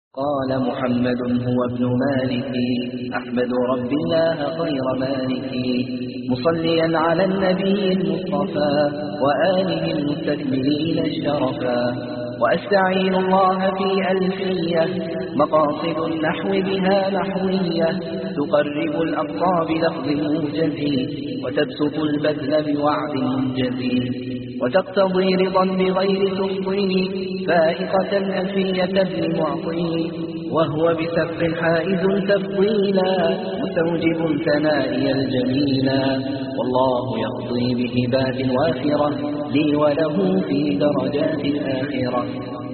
قال محمد هو ابن مالك أحمد رب الله خير مالك مصليا على النبي المصطفى وآله المستكملين الشرفا وأستعين الله في ألفية مقاصد النحو بها نحوية تقرب الأقصى بلفظ موجز وتبسط البذل بوعد منجز وتقتضي رضا بغير تفضيل فائقة ألفية ابن معطي وهو بسبق حائز تفضيلا مستوجب ثنائي الجميلا والله يقضي بهبات وافرة لي وله في درجات الآخرة.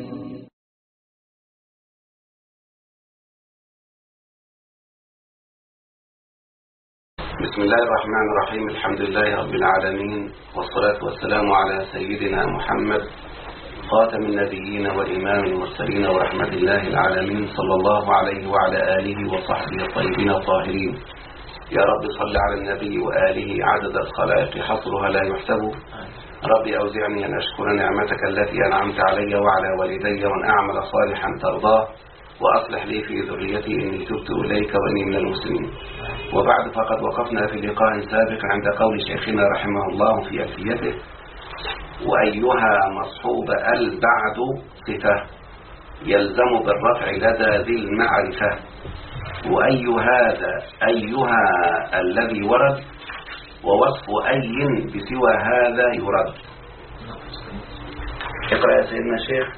بسم الله الرحمن الرحيم. الحمد لله رب العالمين، والصلاة والسلام على سيدنا محمد خاتم النبيين وإمام المرسلين ورحمة الله العالمين، صلى الله عليه وعلى آله وصحبه الطيبين الطاهرين. يا رب صل على النبي وآله عدد الخلائق حصرها لا يحسب. ربي أوزعني أن أشكر نعمتك التي أنعمت علي وعلى والدي وأن أعمل صالحا ترضاه وأصلح لي في ذريتي إني تبت إليك وإني من المسلمين. وبعد، فقد وقفنا في لقاء سابق عند قول شيخنا رحمه الله في ألفيته: وأيها مصحوب البعد صفة يلزم بالرفع لدى ذي المعرفة، وأي هذا أيها الذي ورد ووصف أي بسوى هذا يرد. اقرأ يا سيدنا الشيخ.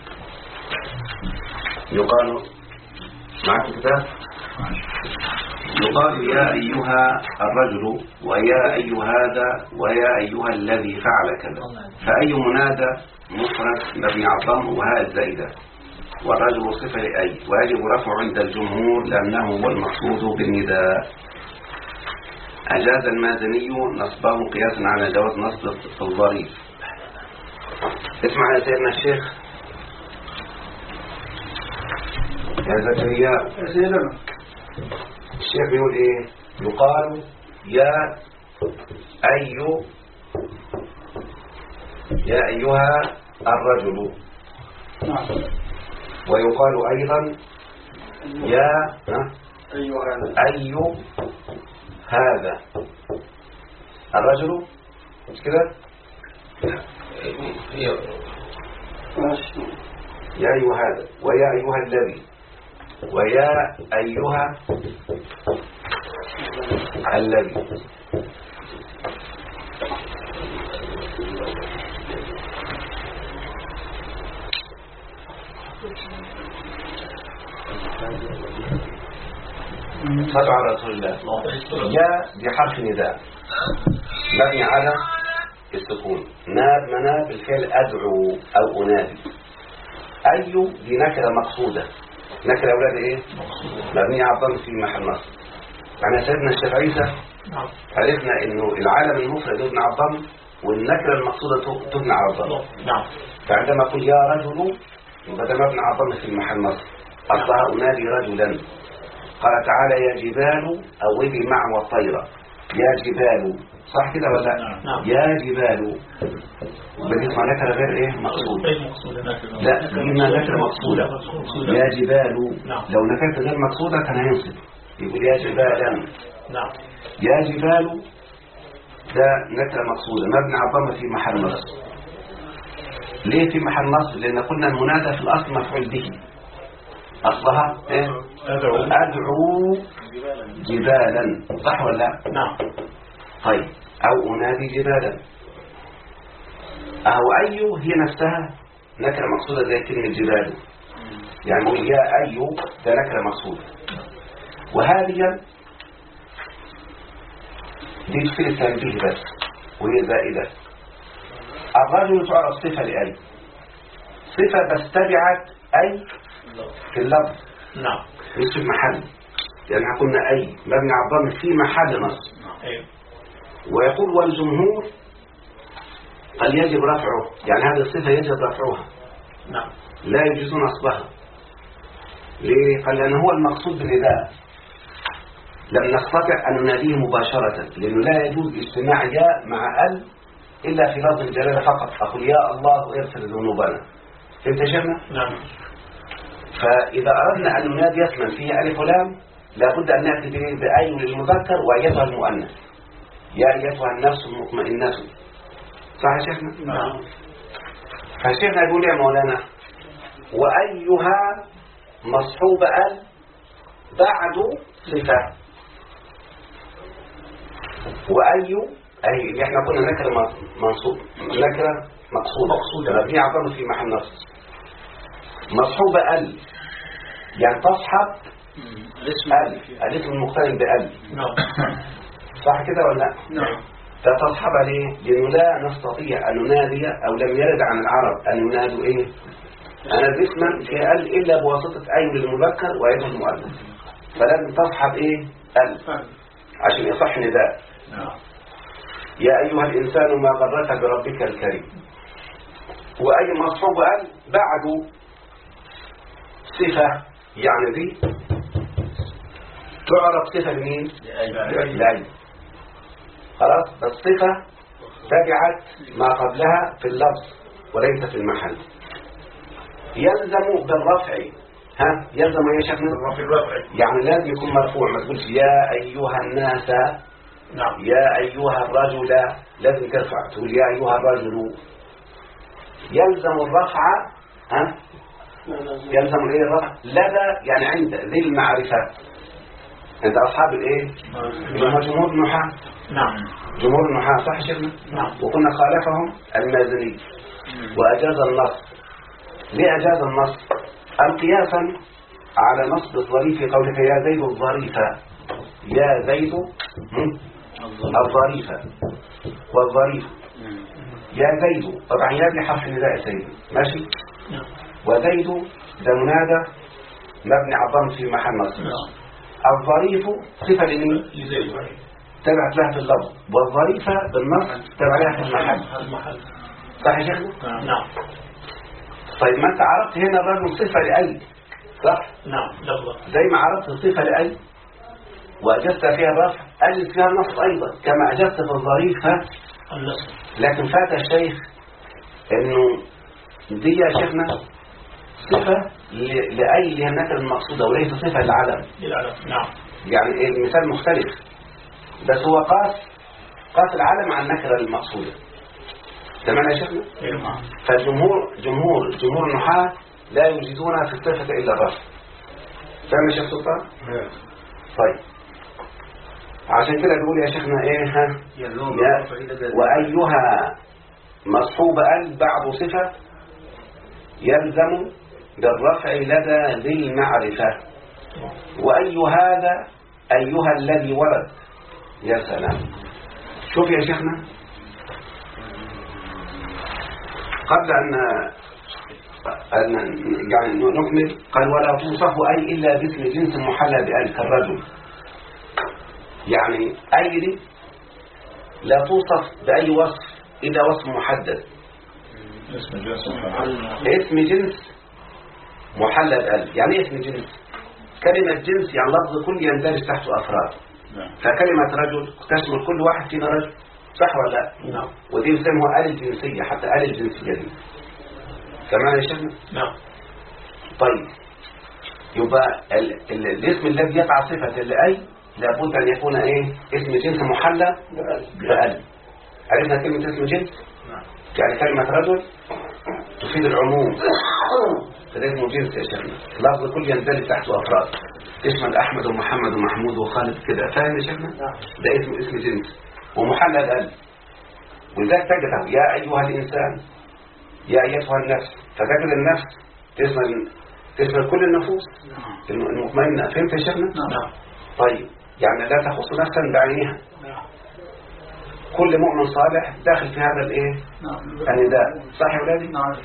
يقال معك كتاب، يقال يا أيها الرجل ويا أيها هذا ويا أيها الذي فعل كذا، فأي منادى مفرد مبني على الضم وهاء الزائدة، والرجل صفة لأي، ويجب رفعه عند الجمهور لأنه هو المقصود بالنداء. أجاز المازني نصبه قياسا على جواز نصب الظريف. اسمع يا سيدنا الشيخ يا زكريا. الشيخ بيقول ايه؟ يقال يا أيها الرجل، ويقال أيضا يا أي هذا الرجل، مش كده؟ يا أيها هذا ويا أيها الذي ويا أيها الذي. صلوا على رسول الله. يا بحرف نداء مبني على السكون، ناب مناب الفعل أدعو أو أنادي. أي دي نكرة مقصودة، نكرة أولاد إيه؟ مبنية على الضم في محل نصب. يعني سيدنا الشافعي عرفنا إنه العالم المفرد يبنى على الضم والنكرة المقصودة تبنى على الضم. فعندما أقول يا رجل يبقى ده مبني على الضم في محل نصب، أصلها أنادي رجلا. قال تعالى يا جبال أوبي معه الطيرة، يا جبال، صح كده ولا لا؟ يا جبال بدي اسمها نكرة غير ايه؟ مقصودة. لا، إنها نكرة مقصودة. يا جبال لو نكرة غير مقصودة كان هينصب، يقول يا جبالا. يا جبال ده نكرة مقصودة مبني على الضم في محل نصب. ليه في محل نصب؟ لأن قلنا المنادى في الأصل مفعول به، أصلها إيه؟ أدعو جبالا، صح ولا لا؟ نعم. طيب، أو أنادي جبالا. أو أي هي نفسها نكرة مقصودة زي كلمة جبال، يعني يا أي ده نكرة مقصودة. وهذه دي تفيد التنبيه بس وهي زائدة. الرجل تعرف صفة لأي، صفة بس تبعت أي في اللفظ، نعم، مش في المحل. يعني قلنا أي مبني على الضم في محل نصب. ويقول والجمهور قال يجب رفعه، يعني هذه الصفة يجب رفعها، نعم، لا يجوز نصبها. ليه؟ قال لأنه هو المقصود بالنداء، لم نستطع أن نناديه مباشرة، لأنه لا يجوز اجتماع يا مع ال إلا في لفظ الجلالة فقط. أقول يا الله اغفر ذنوبنا، فهمت يا شيخنا؟ نعم. فإذا أردنا أن ننادي اسما فيه ألف ولام لابد أن نأتي بأي للمذكر وأيتها المؤنث. يا أيتها النفس المطمئنة. صح يا شيخنا؟ نعم. فالشيخنا يقول يا مولانا وأيها مصحوب ال بعد صفة. وأي أي احنا قلنا نكرة منصوب، نكرة مقصودة مبنية على الضم في محل نصب. مصحوبة ال يعني تصحب الاسم المقترن بال. نعم. صح كده ولا لا؟ نعم. تصحب ليه؟ لأنه لا نستطيع أن ننادي أو لم يرد عن العرب أن ينادوا إيه؟ أنا اسما في ال إلا بواسطة أي للمذكر وأي للمؤنث، فلازم تصحب إيه؟ ال عشان يصح نداء. نعم. يا أيها الإنسان ما غرك بربك الكريم. وأي مصحوب ال بعد صفة يعني دي تعرف صفة لمين؟ لأي. خلاص الصفة تبعت ما قبلها في اللفظ وليس في المحل. يلزم بالرفع. ها يلزم يا شيخنا بالرفع يعني لازم يكون مرفوع، ما تقولش يا أيها الناس. نعم. يا أيها الرجل لازم ترفع تقول يا أيها الرجل. يلزم الرفع. ها يلزم الايه الرفع لدى يعني عند ذي المعرفة. انت اصحاب الايه جمهور النحاة. نعم. جمهور النحاة صح شيخنا. نعم. وكنا خالفهم المازني واجاز النص. ليه اجاز النص؟ قياسا على نصب الظريف قولك يا زيد الظريفة. يا زيد الظريفة والظريف يا زيد طبعا يا ابن حرف نداء سيد ماشي. وزيد ده منادى مبني على الضم في محل نصب. الظريف صفة لمين؟ تبعت لها في اللفظ، والظريفة بالنص تبع لها في المحل. صح يا شيخنا؟ نعم. طيب ما انت عرفت هنا الرجل صفة لأي صح؟ نعم لفظة. زي ما عرفت صفة لأي وأجزت فيها الرفع أجزت فيها النصب أيضا كما أجزت في الظريفة النصب. لكن فات الشيخ إنه دي يا شيخنا صفة لأي اللي هي النكرة المقصودة وليس صفة للعلم. نعم. يعني المثال مختلف بس هو قاس العلم عن النكرة المقصودة. تمام يا شيخنا؟ نعم. فالجمهور النحاة لا يوجدون في الصفة إلا الرفع. فاهم يا شيخ سلطان؟ طيب عشان كده نقول يا شيخنا ايه ها وأيها مصحوب ال بعد صفة يلزم بالرفع لدى ذي المعرفة. وأي هذا أيها الذي ورد. يا سلام. شوف يا شيخنا قبل أن يعني نكمل قال ولا توصف أي إلا باسم جنس محلى بأل كالرجل. يعني أي دي لا توصف بأي وصف إلا وصف محدد. اسم جنس محلى بأل. يعني اسم جنس كلمة جنس يعني لفظ كل يندرج تحت أفراد. فكلمة رجل تشمل كل واحد فينا رجل صح ولا لا؟ نعم. ودي يسموها آل الجنسية حتى آل الجنسية دي كمان يا شيخنا. نعم. طيب يبقى الاسم الذي يقع صفة لأي لابد أن يكون ايه اسم جنس محلى بأل. عرفنا كلمة اسم جنس؟ نعم. يعني كلمة رجل تفيد العموم فده اسم جنس يا شيخنا. لفظ كل يندرج تحت أفراد تشمل أحمد ومحمد ومحمود وخالد كده. فاهم يا شيخنا؟ ده اسم جنس ومحلى بأل. وذلك تجد يا أيها الإنسان يا أيتها النفس. فذكر النفس تشمل كل النفوس المطمئنة. فهمت يا شيخنا؟ نعم. طيب يعني لا تخص نفسا بعينها. كل مؤمن صالح داخل في هذا الايه النداء. صح يا ولادي؟ نعم.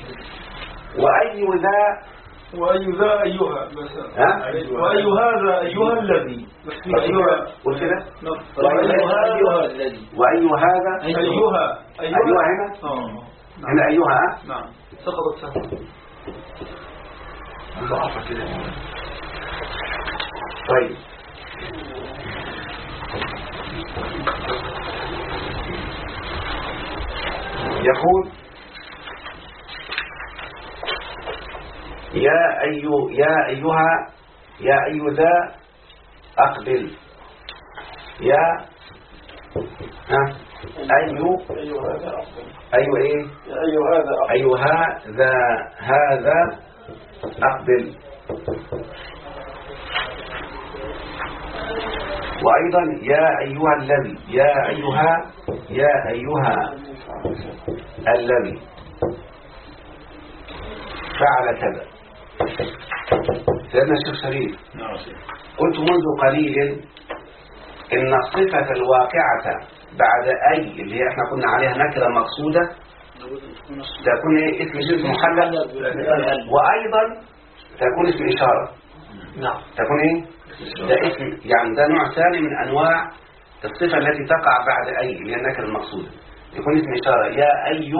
وأي ذا أيها بس. وأي هذا أيها الذي أيها قول كده. وأي هذا أيها هنا أيها نعم. سقطت سهل. ضعف كده. طيب يقول يا أيها يا أي ذا أقبل يا أيوة إيه أيها ذا هذا أقبل. وأيضا يا أيها الذي يا أيها الذي فعل كذا. سيدنا الشيخ شريف قلت منذ قليل إن الصفة الواقعة بعد أي اللي هي احنا قلنا عليها نكرة مقصودة تكون اسم جنس محلل، وأيضا تكون اسم إشارة. تكون ايه ده اسم، يعني ده نوع ثاني من أنواع الصفة التي تقع بعد أي اللي هي النكرة المقصودة، يكون اسم إشارة. يا أي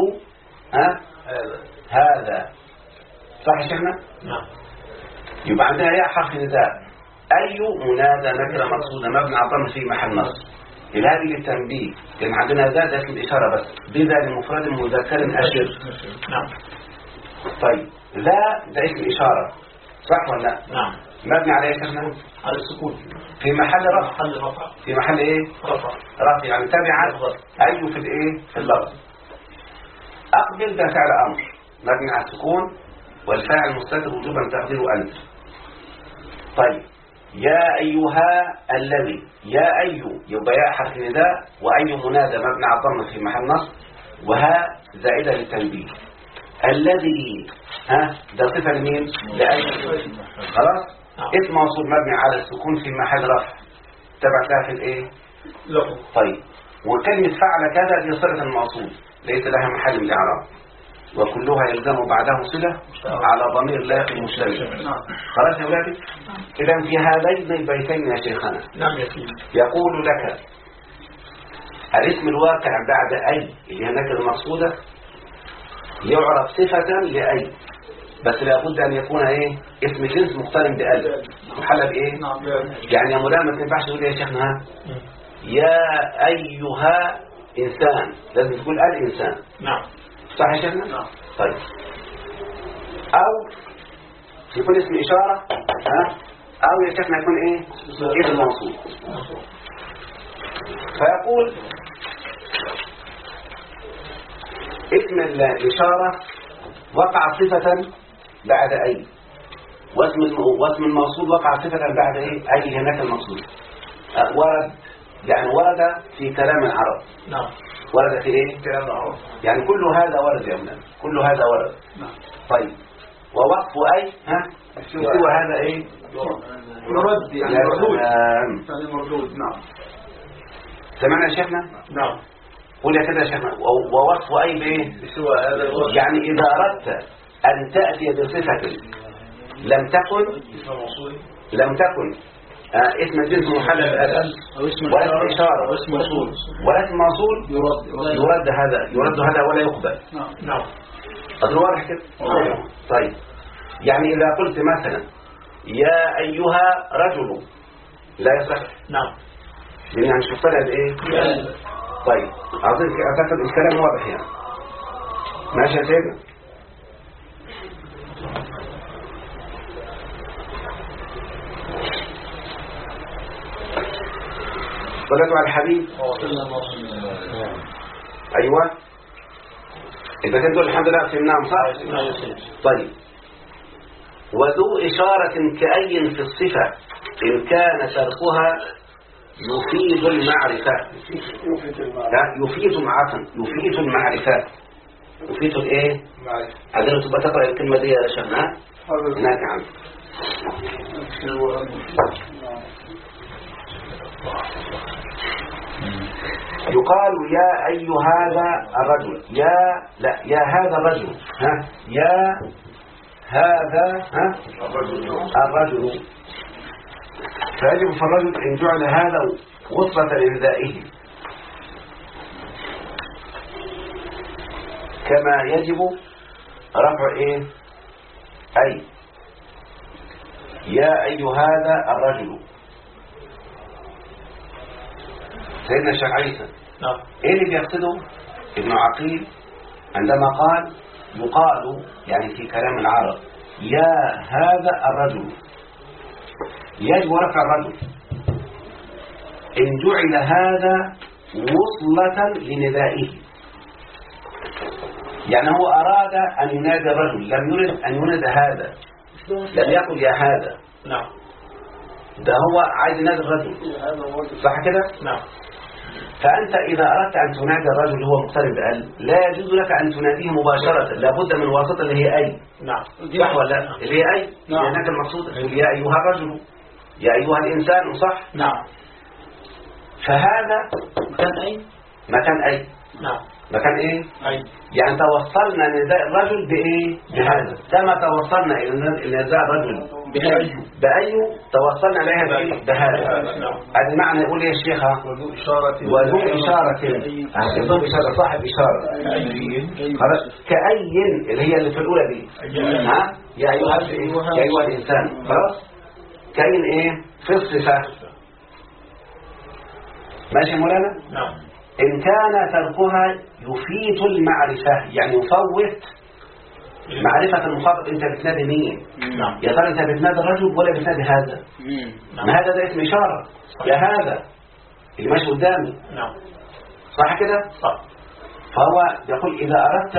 هذا صح يا شيخنا؟ يبقى عندها يا حرف نداء، أي منادى نكرة مقصودة مبني على الضم في محل نصب. هذه للتنبيه، لأن عندنا ذا ده اسم الإشارة بس، بذا لمفرد مذكر أشر. طيب ده اسم إشارة صح ولا لا؟ مبني على ايه يا شيخنا؟ على السكون في محل رفع. في محل ايه؟ رفع، يعني تبع أي في الايه؟ في اللفظ. أقبل ده فعل أمر مبني على السكون والفاعل مستتر وجوبا تقديره أنت. طيب يا أيها الذي يا أي يبقى يا حرف نداء، وأي منادى مبني على الضم في محل نصب، وها زائدة للتنبيه. الذي ده صفة لمين؟ لأي. خلاص اسم موصول مبني على السكون في محل رفع تبع لها في الايه؟ طيب وكلمة فعل كذا دي صلة الموصول ليس لها محل من الإعراب، وكلها يلزم بعده صلة على ضمير لا المشترك. خلاص يا ولادي؟ إذا في هذين البيتين يا شيخنا يقول لك الاسم الواقع بعد أي اللي هي النكرة المقصودة يعرف صفة لأي، بس لابد أن يكون ايه؟ اسم جنس مقترن بألف محل بإيه؟ يعني يا مولانا ما تنفعش تقول يا شيخنا يا أيها إنسان، لازم تقول الإنسان. صح يا شيخنا؟ طيب أو يكون اسم إشارة أو يا شيخنا يكون إيه؟ اسم موصول. فيقول اسم الإشارة وقع صفة بعد أي، واسم الموصول وقع صفة بعد إيه؟ أي هناك المقصود. ورد يعني ورد في كلام العرب. ورد في إيه؟ كلام العرب، يعني كل هذا ورد يا ابنان، كل هذا ورد. طيب ووقف أي سوى هذا إيه؟ يرد يعني مردود. سمعنا يا شيخنا؟ قول يا كده يا شيخنا. ووصف أي بإيه؟ يعني إذا أردت أن تأتي بصفة لم تكن اسم الجنس محلل الأدب ولا إشارة ولا اسم موصول يرد هذا ولا يقبل. أظن واضح كده؟ طيب يعني إذا قلت مثلا يا أيها رجل لا يصح. يعني شفت لها بإيه؟ طيب أعطيك أعتقد الكلام واضح يعني. ماشي يا سيدنا؟ صلاتوا على الحبيب. أيوة البيتين دول الحمد لله فهمناهم صح؟ طيب وذو إشارة كأي في الصفة إن كان تركها يفيد المعرفة. لا يفيد المعرفة. يفيد الايه؟ عندنا تبقى تقرأ الكلمة دي يا شيخنا هناك عنه. يقال يا أي هذا الرجل يا هذا الرجل يا هذا الرجل. فيجب في الرجل إن جعل هذا غصة لندائه كما يجب رفع ايه؟ أي يا أي هذا الرجل. سيدنا الشيخ عيسى ايه اللي بيقصده ابن عقيل عندما قال يقال يعني في كلام العرب يا هذا الرجل يجب رفع الرجل إن جعل هذا وصلة لندائه. يعني هو أراد أن ينادي الرجل، لم يرد أن ينادي هذا، لم يقل يا هذا. نعم. ده هو عايز ينادي الرجل، صح كده؟ نعم. فأنت إذا أردت أن تنادي الرجل اللي هو مقترن بأل، لا يجوز لك أن تناديه مباشرة، لابد من واسطة اللي هي أي. نعم. صح ولا لا؟ اللي هي أي. نعم. لأنك المقصود يا أيها الرجل، يا أيها الإنسان، صح؟ نعم. فهذا مكان أي؟ مكان أي. نعم. مكان إيه؟ أي. يعني توصلنا نداء الرجل بإيه؟ بهذا. كما توصلنا إلى نداء الرجل بأي توصلنا إليها بإيه؟ بهذا. هذا معنى يقول إيه الشيخ؟ وذو إشارة. وذو إشارة صاحب إشارة. خلاص. كأي اللي هي اللي في الأولى دي. ها؟ يا أيها الإنسان. خلاص. كأين إيه؟ في الصفة. ماشي مولانا؟ نعم. إن كان تركها يفيد المعرفة، يعني يفوت معرفة المخاطب. أنت بتنادي مين؟ نعم. يا ترى أنت بتنادي الرجل ولا بتنادي هذا؟ ما هذا ده اسم إشارة. يا هذا اللي ماشي قدامي. نعم. صح كده؟ صح. فهو يقول إذا أردت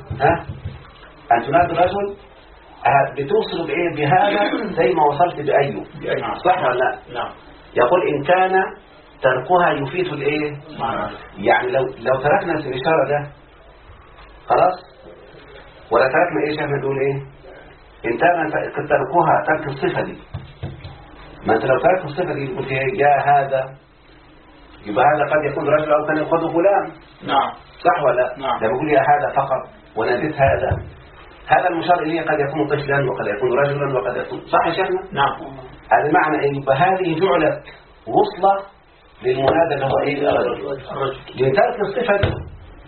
أن تنادي الرجل بتوصل بإيه؟ بهذا زي ما وصلت بأيه. صح ولا لا؟ نعم. يقول إن كان تركها يفيد الإيه؟ يعني لو تركنا الإشارة ده خلاص، ولا تركنا إيه شايف نقول إيه؟ إن كان تركها ترك الصفة دي. ما أنت لو ترك الصفة دي يقول إيه؟ يا هذا، يبقى هذا قد يكون رجل أو كان يقول فلان. نعم. صح ولا لا؟ نعم. لما يقول يا هذا فقط وناديت هذا المشار إليه قد يكون طفلا وقد يكون رجلا وقد يكون، صح يا شيخنا؟ نعم. هذا معنى إيه؟ يبقى هذه جعلت وصلة للمنادى اللي هو ايه؟ الرجل. لترك الصفة دي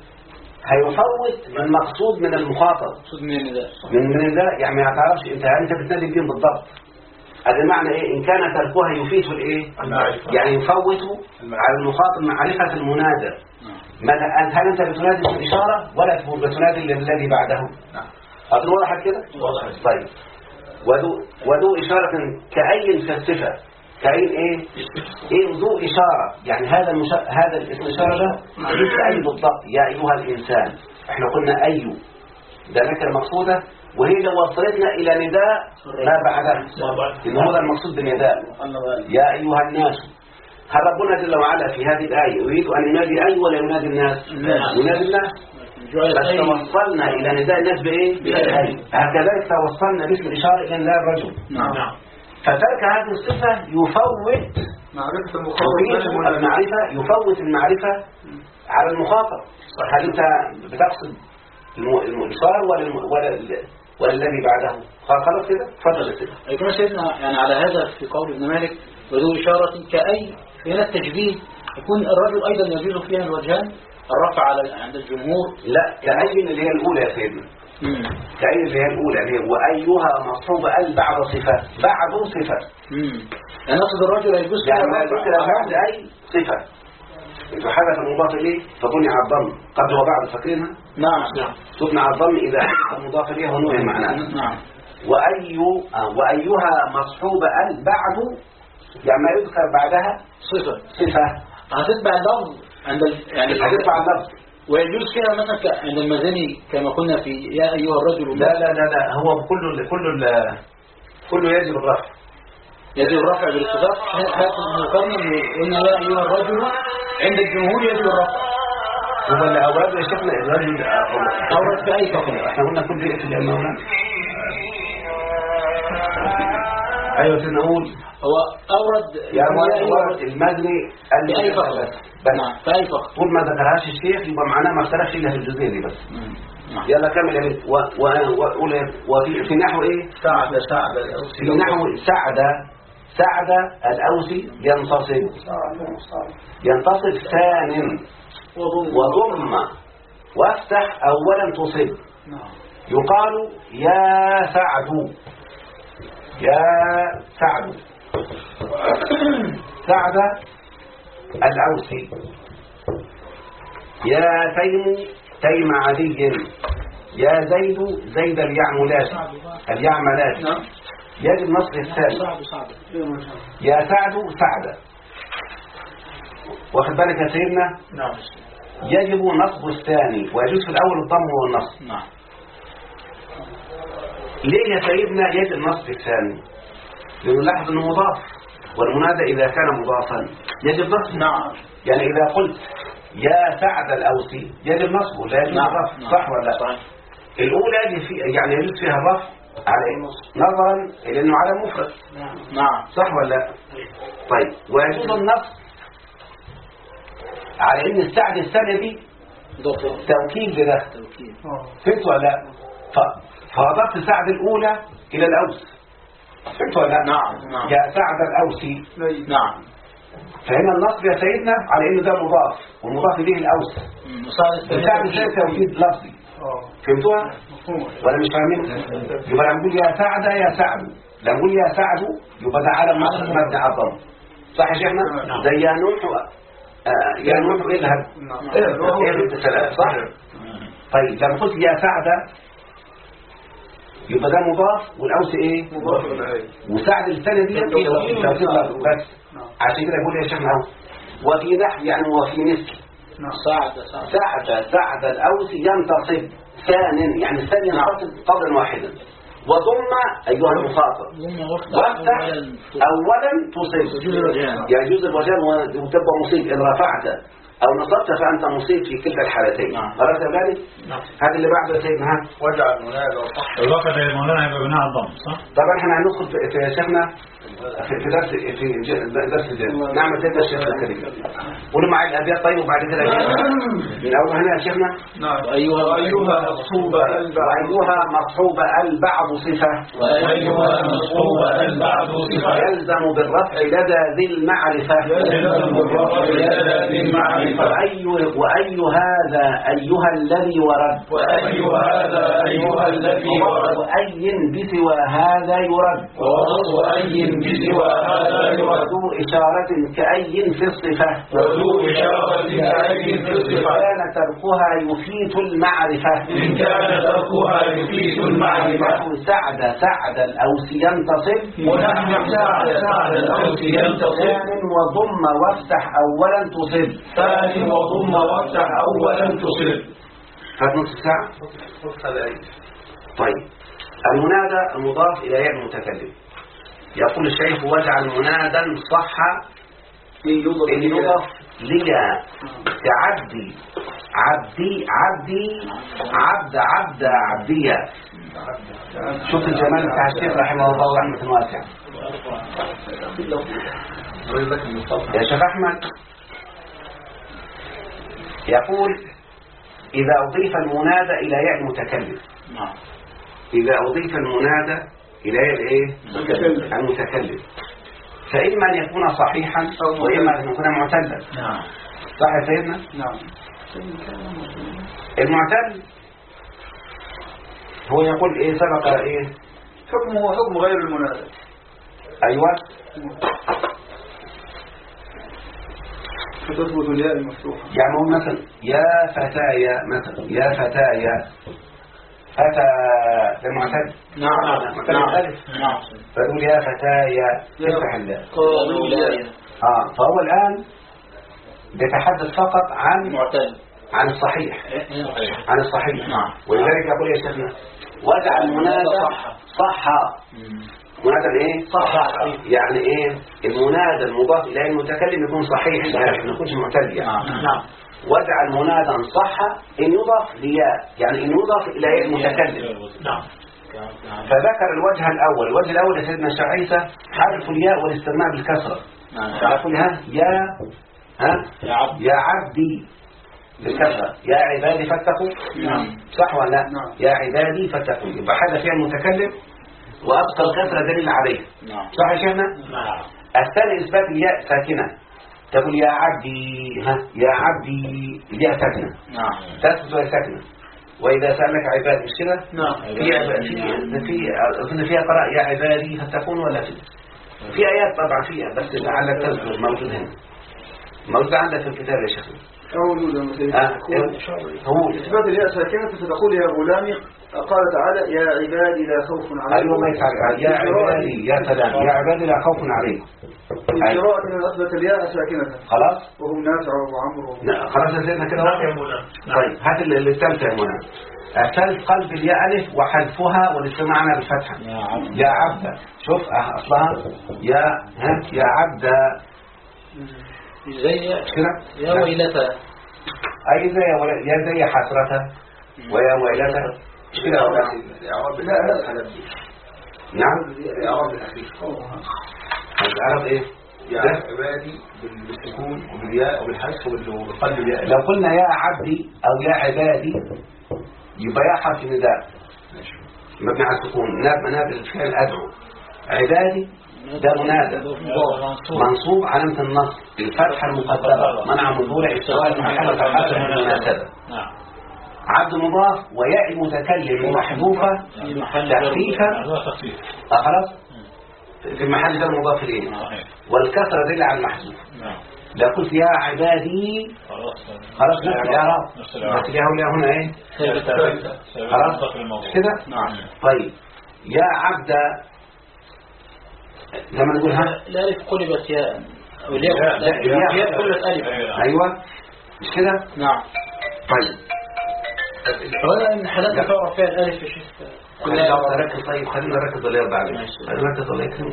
هيفوت المقصود من المخاطب، من النداء. يعني ما تعرفش انت بتنادي بيهم بالضبط. هذا معنى ايه؟ ان كان تركها يفيد الايه؟ يعني يفوت على المخاطب معرفة المنادى. هل انت بتنادي بالإشارة ولا بتنادي الذي بعده؟ أظن واضح كده؟ طيب. وذو إشارة كأي في الصفة. كأين ايه ذو إشارة، يعني هذا الاسم إشارة ده ليس أي بالضبط. يا أيها الإنسان، احنا قلنا أي ده نكرة مقصودة، وهي لو وصلتنا إلى نداء ما بعدها، إن هو ده المقصود بالنداء. يا أيها الناس. هل ربنا جل وعلا في هذه الآية يريد أن ينادي أي ولا ينادي الناس؟ ينادي الناس. بس توصلنا إلى نداء الناس بإيه؟ بأي. هكذا توصلنا باسم الإشارة إلى نداء الرجل. نعم. فترك هذه الصفة يفوت معرفة المعرفة، يفوت المعرفة على المخاطب. هل أنت بتقصد الإشارة ولا الذي بعده؟ خلاص كده؟ تفضل يا سيدي. يكون سيدنا يعني على هذا في قول ابن مالك وذو إشارة كأي في هنا التجديد، يكون الرجل أيضا يجوز فيها الوجهان، الرفع عند الجمهور. لا، كأي اللي هي الأولى يا سيدنا. كأي اللي هي الأولى اللي هي وأيها مصحوبة بعد صفة، بعد صفة. يعني نقصد الرجل يجوز فيها يعني ما ذكر بعد أي صفة. إذا حدث المضاف إليه فبني على الضم قبل وبعد، فاكرينها؟ نعم. تبنى على الضم إذا حدث المضاف إليه ونوع معناه. نعم. وأيها مصحوبة بعد، يعني ما يذكر بعدها صفة هتتبع اللفظ يعني هتتبع اللفظ. ويجوز فيها مثلا عند المزني كما قلنا في يا أيها الرجل. لا هو كله يجب الرفع. يجب الرفع بالاتفاق. مقارنة قلنا يا أيها الرجل عند الجمهور يجب الرفع. هو اللي أورد يا شيخنا الرجل أورد في أي فقرة. احنا قلنا كل إيه في الأمام. أيوة نقول هو أورد المدني في أي فقرة بس في أي فقرة طول ما ذكرهاش الشيخ يبقى معناه ما اختلفش إلا في الجزئية دي بس. يلا كمل يا بنت. وفي نحو إيه؟ في نحو سعد الأوسي ينتصب ثان وضم وافتح أولا تصب. يقال يا سعد سعد الأوسي. يا تيم عدي يا زيد زيد اليعملات اليعملات يجب نصب الثاني. يا سعد سعد. واخد بالك يا سيدنا؟ نعم. يجب نصب الثاني ويجوز في الأول الضم والنصب. نعم. ليه يا سيدنا يجب نصب الثاني؟ لأنه لاحظ أنه مضاف، والمنادى إذا كان مضافا يجب نصب. نعم. يعني إذا قلت يا سعد الأوسي يجب نصبه، لا يجب الرفع. صح ولا لا؟ صحيح. الأولى يعني يجوز فيها الرفع على نظرا إلى أنه على مفرد. نعم. صح ولا لا؟ طيب ويجوز النصب على ان السعد الثانية دي توكيد لده. فهمت ولا لا؟ فأضفت سعد الأولى إلى الأوس. فهمت ولا لا؟ نعم. يا سعد الأوسي. نعم. فهنا النصب يا سيدنا على انه ده مضاف والمضاف اليه الأوس. السعد الثاني توكيد لفظي. فهمتوها؟ ولا مش فاهمين؟ يبقى لما نقول يا سعد يا سعد، لما نقول يا سعد يبقى ده علم مبني على الضم. صح يا شيخنا؟ زي يا نوح يا نوح اذهب السلام. صح؟ طيب لما قلت يا سعد يبقى ده مضاف والأوس ايه؟ مضاف. وسعد الثانية دي توكيد لفظ بس. عشان كده يقول يا شيخنا وفي نحو يعني وفي مثل سعد الأوس ينتصب ثان، يعني الثاني ينتصب قبلا واحدا. وضم أيها المخاطب وافتح أولا تصب، يعني يجوز الوجهان وتبقى مصيب إن رفعت أو نصبت فأنت مصيب في كلتا الحالتين. عرفت ذلك؟ هذا اللي بعده سيدنا وجع المنادى صح. الوقت المولانا يبقى بناء الضم صح؟ طبعا احنا هندخل في شيخنا في درس الجنة. نعمل سيدنا الشيخ الكريم قولوا معي الأبيات. طيب وبعد كده من أول هنا يا شيخنا. نعم. وأيها مصحوبة البعض صفة يلزم بالرفع لدى ذي المعرفة. وأي هذا أيها الذي ورد وأي بسوى هذا يرد وذو إشارة كأي في الصفة كان تركها يفيت المعرفة. ونحو سعد الأوس ينتصب ثان وضم وافتح أولا تصب. هات نصف ساعة. طيب المنادى المضاف إلى ياء المتكلم. يقول الشيخ واجعل منادا صح إن يضاف ليا كعبدي عبدية. شوف الجمال بتاع الشيخ رحمه الله رحمة واسعة. يا شيخ أحمد يقول إذا أضيف المنادى إلى ياء المتكلم، إذا أضيف المنادى إلى ياء المتكلم فإما أن يكون صحيحا وإما أن يكون معتلا. صح يا سيدنا؟ نعم. المعتل هو يقول إيه سبق إيه حكمه حكم غير المنادى. أيوة. فتثبت الياء المفتوحة. يعني هو مثلا يا فتايا، مثلا يا فتايا فتى المعتل. نعم. فتقول يا فتايا تفتح الله. فهو الآن بيتحدث فقط عن الصحيح. عن الصحيح. ولذلك يقول يا شيخنا واجعل المنادى صح. منادى ايه؟ صح. يعني ايه المنادى المضاف الى المتكلم يكون صحيح، يعني ما يكونش معتل. نعم. واجعل منادا صح ان يضاف لياء، يعني ان يضاف الى المتكلم. نعم. فذكر الوجه الاول. الوجه الاول يا سيدنا الشيخ عيسى حرف الياء والاستغناء بالكسره. يقول يا عبدي بالكسره، يا عبادي فاتقوا. صح ولا لا؟ يا عبادي فاتقوا. يبقى حاجه فيها المتكلم وابقى الكسره دليل عليه. صح يا شيخنا؟ الثاني اثبات الياء ساكنه. تقول يا عبدي يا عبدي الياء ساكنه. تثبت وهي ساكنه. واذا سالك عباد مش كده؟ في اظن فيها قراءه يا عبادي فاتقون ولا في ايات طبعا فيها، بس لعلك تذكر موجود هنا، موجود عندك في الكتاب يا شيخنا. هو إثبات الياء ساكنة فتقول يا غلامي. قال تعالى يا عبادي لا خوف عليكم. أيوة ما يفعل يا عبادي يا سلام يا عبادي لا خوف عليكم. في قراءة من أثبت الياء ساكنة. خلاص وهم نافع وعمر. خلاص نسينا كده. طيب هات الثالثة يا مولانا. أسال قلب الياء ألف وحذفها والاستماع بالفتحة. يا عبد شوف أصلها يا عبد زي كده يا ويلتا. أي زي يا زي حسرتها ويا ويلتا كده ولا لا نعم الإعراب الأخير. العرب إيه؟ يا عبادي بالسكون وبالياء وبالحذف وبالقلب الياء. لو قلنا يا عبدي أو يا عبادي يبقى يا حرف نداء مبني على السكون ناب مناب الفعل أدعو. عبادي ده منادى منصوب علامة النصب الفتحة المقدرة منع من ظهور اشتغال المحل حسب المناسبة. عبد مضاف وياء المتكلم محذوفة تخفيفا خلاص في المحل ده المضاف إليه والكسرة دل على المحذوف. لا قلت يا عبادي خلاص نفس الإعراب بس ليها ولا هنا ايه خلاص كده. طيب يا عبد لما نقول ها الألف قلبت ياء أو الياء قلبت ألف. أيوة مش كده. نعم. طيب ولا إن حالات تعرف فيها الألف يا شيخ كلها نركز. طيب خلينا نركز ضليل بعدين خلينا نركز ضليل.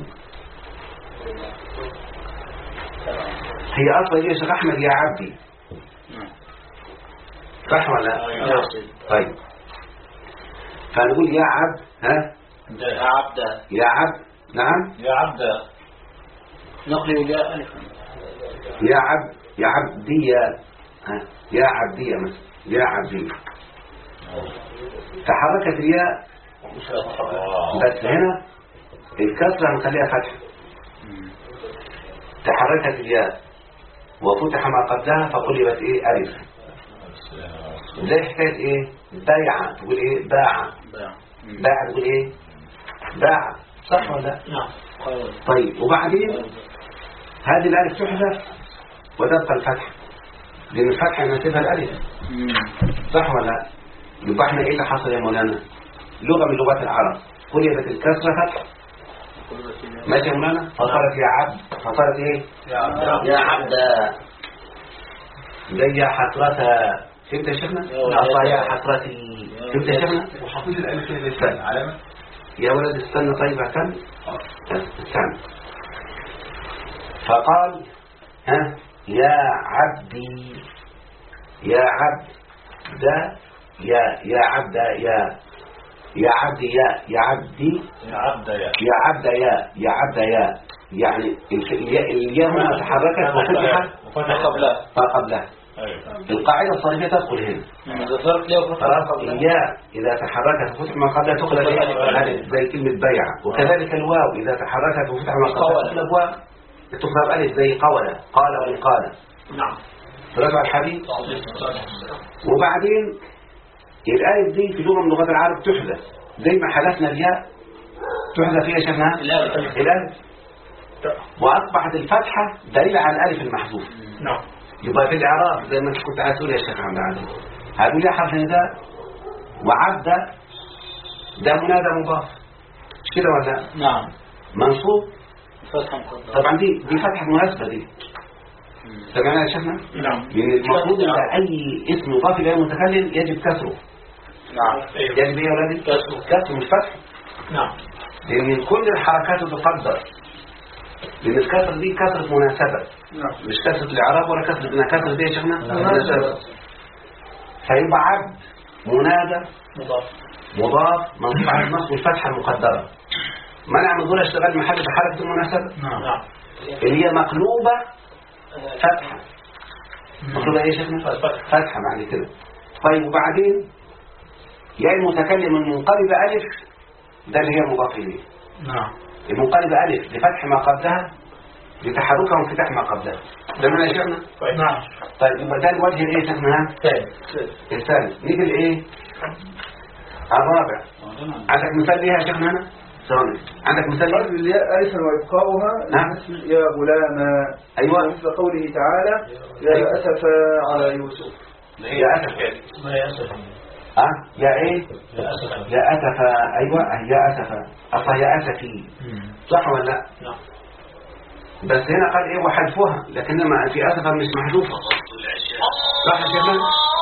هي أصلا يا شيخ أحمد يا عبدي صح ولا لا؟ طيب فنقول يا عبد يا عبد يا عبد نعم يا عبد نقل الياء ألف. يا عبد يا عبدي يا عبدي مثلا يا عبدي تحركت الياء بس هنا الكسرة هنخليها فتحة. تحركت الياء وفتح ما قبلها فقلبت ايه ألف. زي حكاية ايه بايعة تقول ايه باع باع تقول ايه باع صح ولا لا؟ نعم. طيب وبعدين هذه الألف تحذف وتبقى الفتح لأن الفتح يناسبها الألف صح ولا لا؟ يبقى احنا ايه اللي حصل يا مولانا؟ لغة من لغات العرب قلبت الكسرة فتح ماشي يا مولانا فصارت يا عبد فصارت ايه يا عبد زي يا حسرتها فهمت يا شيخنا أصلا يا حسرتي فهمت يا شيخنا وحطيت الألف للسان علامة يا ولد استنى طيب استنى استنى فقال يا عبدي يا عبد ده يا عبد يا عبدي يا عبدي يا عبد يا عبد يا عبد يعني الياء هنا تحركت وفتحت فقبلها القاعدة الصريفية تدخل هنا خلاص الياء إذا تحركت وفتح ما قبلها تقلب ألف زي كلمة بيع وكذلك الواو إذا تحركت وفتح ما قبلها تقلب واو تقلب ألف زي قولة قال وقال. نعم. رجع الحديث وبعدين الآية دي في لغة من لغات العرب تحذف زي ما حذفنا الياء تحذف فيها شفناها الألف وأصبحت الفتحة دليل على الألف المحذوف. نعم. يبقى في الإعراب زي ما كنت عايز تقول يا شيخ عبد العزيز هتقول لي حرف نداء وعبد ده منادى مضاف مش كده ولا نعم منصوب فتحة مقدرة طبعا دي فتحة مناسبة دي سمعنا يا شيخنا نعم. لأن المفروض ان أي اسم يضاف إلى المتكلم يجب كسره. نعم. يجب ايه يا ولادي كسر مش فتح. نعم. لأن كل الحركات تقدر لأن الكسر دي كسرة مناسبة مش كسرة الإعراب ولا كسرة كسرة دي يا شيخنا مناسبة. فيبقى عبد منادى مضاف منصوب على النصب والفتحة المقدرة منع من ظهور اشتغال محل بحركة المناسبة. نعم. اللي هي مقلوبة فتحة مقلوبة ايه يا شيخنا فتحة معنى كده. طيب وبعدين يا المتكلم المنقلب ألف ده اللي هي مضاف إليه. نعم. المنقلب ألف لفتح ما قبلها لتحركها وانفتاح ما قبلها ده من شيخنا. نعم. طيب يبقى ده الوجه الايه يا شيخنا الثالث نيجي الايه الرابع عندك مثال ليها يا شيخنا هنا ثواني عندك مثال؟ قلب الياء ألفا وإبقاؤها مثل يا غلاما. أيوة مثل قوله تعالى يا أسفا على يوسف. يا أسف يا أسف يا إيه؟ يا أسفا. أيوة يا أسفا أصلا يا أسفي صح ولا لا؟ نعم. بس هنا قال إيه وحذفها، لكنما في أسفا مش محذوفة صح يا شيخنا؟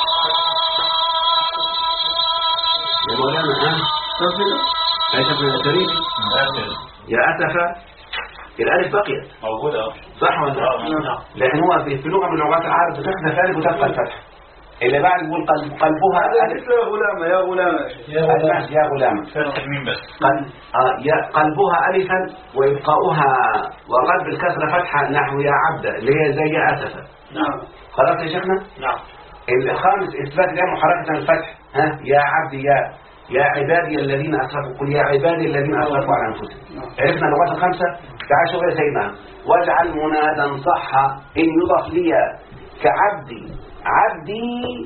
يا مولانا ليس من الأسرين يا أسفا الألف بقيت موجودة صح ولا لا؟ لكن هو في لغة من لغات العرب بتحذف ألف وتبقى الفتح. اللي بعد يقول قلبها ألف يا غلامة يا غلامة يا غلامة ترميم بس قلبها ألفا وإبقاؤها وقلب الكسرة فتحة نحو يا عبد اللي هي زي يا أسفا. نعم. خلاص يا شيخنا؟ نعم. الخامس إثبات الياء محركة الفتح يا عبد يا عبادي الذين أسرفوا قل يا عبادي الذين أسرفوا على أنفسهم. عرفنا اللغات الخمسة. تعال شوف يا سيدنا واجعل منادا صح إن يضاف لي كعبدي عبدي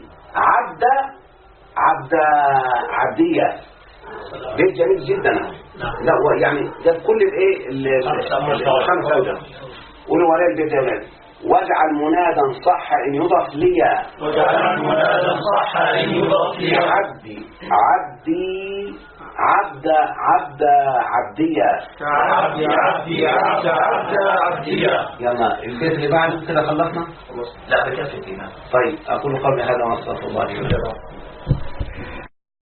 عبدية. بيت جميل جدا. لا يعني جاب كل الايه الخمس اوجه. قولوا وراء البيت يا ولاد واجعل منادا صح ان يضاف لي عبدي عبدية. يلا البيت اللي بعده كده خلصنا. لا بكافة إيمان. طيب أقول قولي هذا واستغفر الله لي ولكم.